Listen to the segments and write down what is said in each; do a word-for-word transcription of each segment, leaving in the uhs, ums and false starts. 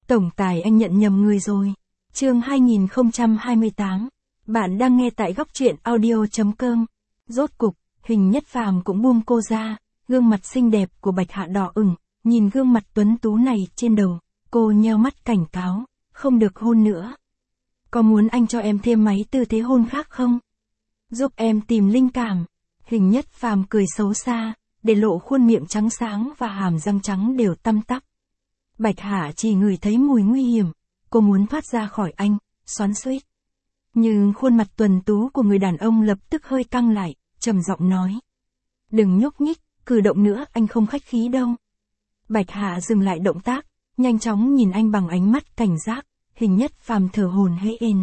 Tổng tài anh nhận nhầm người rồi. Chương hai nghìn không trăm hai mươi tám. Bạn đang nghe tại góc truyện audio chấm com. Rốt cục, Huỳnh Nhất Phàm cũng buông cô ra, gương mặt xinh đẹp của Bạch Hạ đỏ ửng, nhìn gương mặt tuấn tú này trên đầu, cô nheo mắt cảnh cáo, không được hôn nữa. Có muốn anh cho em thêm mấy tư thế hôn khác không? Giúp em tìm linh cảm. Huỳnh Nhất Phàm cười xấu xa, để lộ khuôn miệng trắng sáng và hàm răng trắng đều tăm tắp. Bạch Hạ chỉ ngửi thấy mùi nguy hiểm, cô muốn thoát ra khỏi anh, xoắn xuýt. Nhưng khuôn mặt tuấn tú của người đàn ông lập tức hơi căng lại, trầm giọng nói. Đừng nhúc nhích, cử động nữa anh không khách khí đâu. Bạch Hạ dừng lại động tác, nhanh chóng nhìn anh bằng ánh mắt cảnh giác, Huỳnh Nhất Phàm thở hổn hển.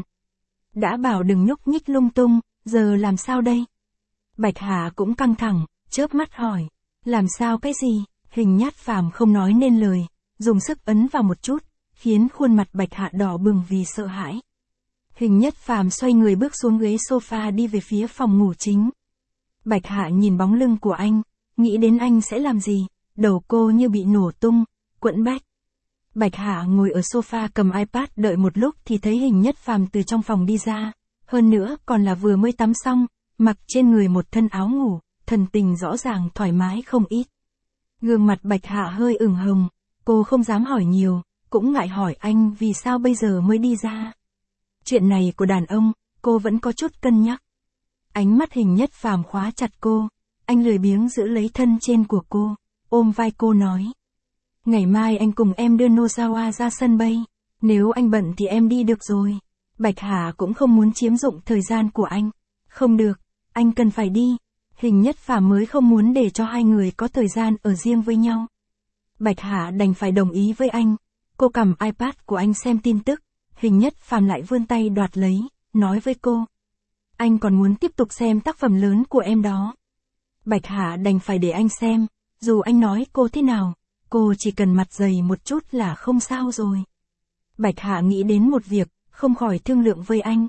Đã bảo đừng nhúc nhích lung tung, giờ làm sao đây? Bạch Hạ cũng căng thẳng, chớp mắt hỏi. Làm sao cái gì? Huỳnh Nhất Phàm không nói nên lời, dùng sức ấn vào một chút, khiến khuôn mặt Bạch Hạ đỏ bừng vì sợ hãi. Huỳnh Nhất Phàm xoay người bước xuống ghế sofa đi về phía phòng ngủ chính. Bạch Hạ nhìn bóng lưng của anh, nghĩ đến anh sẽ làm gì, đầu cô như bị nổ tung, quẫn bách. Bạch Hạ ngồi ở sofa cầm iPad đợi một lúc thì thấy Huỳnh Nhất Phàm từ trong phòng đi ra, hơn nữa còn là vừa mới tắm xong, mặc trên người một thân áo ngủ, thần tình rõ ràng thoải mái không ít. Gương mặt Bạch Hạ hơi ửng hồng, cô không dám hỏi nhiều, cũng ngại hỏi anh vì sao bây giờ mới đi ra. Chuyện này của đàn ông, cô vẫn có chút cân nhắc. Ánh mắt Huỳnh Nhất Phàm khóa chặt cô, anh lười biếng giữ lấy thân trên của cô, ôm vai cô nói. Ngày mai anh cùng em đưa Nozawa ra sân bay, nếu anh bận thì em đi được rồi. Bạch Hạ cũng không muốn chiếm dụng thời gian của anh. Không được, anh cần phải đi. Huỳnh Nhất Phàm mới không muốn để cho hai người có thời gian ở riêng với nhau. Bạch Hạ đành phải đồng ý với anh. Cô cầm iPad của anh xem tin tức, Huỳnh Nhất Phàm lại vươn tay đoạt lấy, nói với cô. Anh còn muốn tiếp tục xem tác phẩm lớn của em đó. Bạch Hạ đành phải để anh xem, dù anh nói cô thế nào, cô chỉ cần mặt dày một chút là không sao rồi. Bạch Hạ nghĩ đến một việc, không khỏi thương lượng với anh.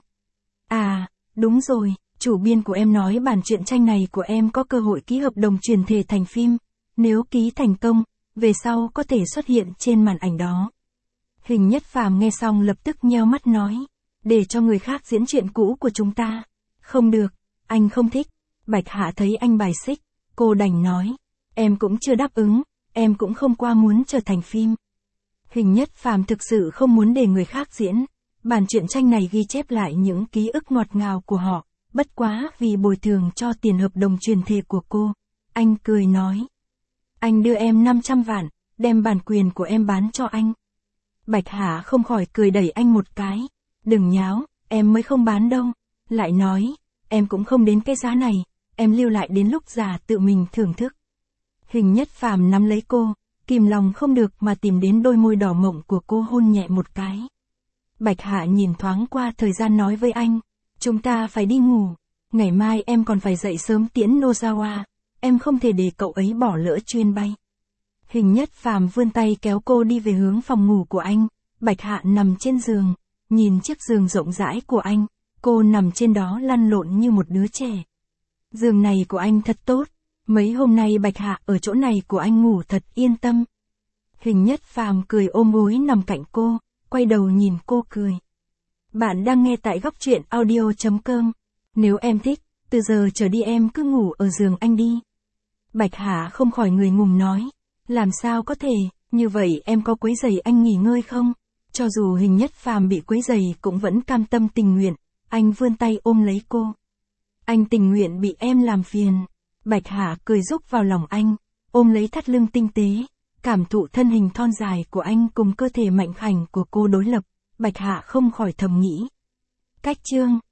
À, đúng rồi, chủ biên của em nói bản truyện tranh này của em có cơ hội ký hợp đồng truyền thể thành phim, nếu ký thành công, về sau có thể xuất hiện trên màn ảnh đó. Huỳnh Nhất Phàm nghe xong lập tức nheo mắt nói, để cho người khác diễn chuyện cũ của chúng ta. Không được, anh không thích. Bạch Hạ thấy anh bài xích, cô đành nói, em cũng chưa đáp ứng, em cũng không qua muốn trở thành phim. Huỳnh Nhất Phàm thực sự không muốn để người khác diễn, bản truyện tranh này ghi chép lại những ký ức ngọt ngào của họ, bất quá vì bồi thường cho tiền hợp đồng truyền thể của cô. Anh cười nói, anh đưa em năm trăm vạn, đem bản quyền của em bán cho anh. Bạch Hạ không khỏi cười đẩy anh một cái, đừng nháo, em mới không bán đâu. Lại nói, em cũng không đến cái giá này, em lưu lại đến lúc già tự mình thưởng thức. Huỳnh Nhất Phàm nắm lấy cô, kìm lòng không được mà tìm đến đôi môi đỏ mộng của cô hôn nhẹ một cái. Bạch Hạ nhìn thoáng qua thời gian nói với anh, chúng ta phải đi ngủ, ngày mai em còn phải dậy sớm tiễn Nozawa, em không thể để cậu ấy bỏ lỡ chuyến bay. Huỳnh Nhất Phàm vươn tay kéo cô đi về hướng phòng ngủ của anh, Bạch Hạ nằm trên giường, nhìn chiếc giường rộng rãi của anh, cô nằm trên đó lăn lộn như một đứa trẻ. Giường này của anh thật tốt, mấy hôm nay Bạch Hạ ở chỗ này của anh ngủ thật yên tâm. Huỳnh Nhất Phàm cười ôm gối nằm cạnh cô, quay đầu nhìn cô cười. Bạn đang nghe tại góc truyện audio chấm com. Nếu em thích, từ giờ trở đi em cứ ngủ ở giường anh đi. Bạch Hạ không khỏi người ngùng nói. Làm sao có thể, như vậy em có quấy rầy anh nghỉ ngơi không? Cho dù Huỳnh Nhất Phàm bị quấy rầy cũng vẫn cam tâm tình nguyện, anh vươn tay ôm lấy cô. Anh tình nguyện bị em làm phiền. Bạch Hạ cười rúc vào lòng anh, ôm lấy thắt lưng tinh tế, cảm thụ thân hình thon dài của anh cùng cơ thể mạnh khảnh của cô đối lập, Bạch Hạ không khỏi thầm nghĩ. Cách chương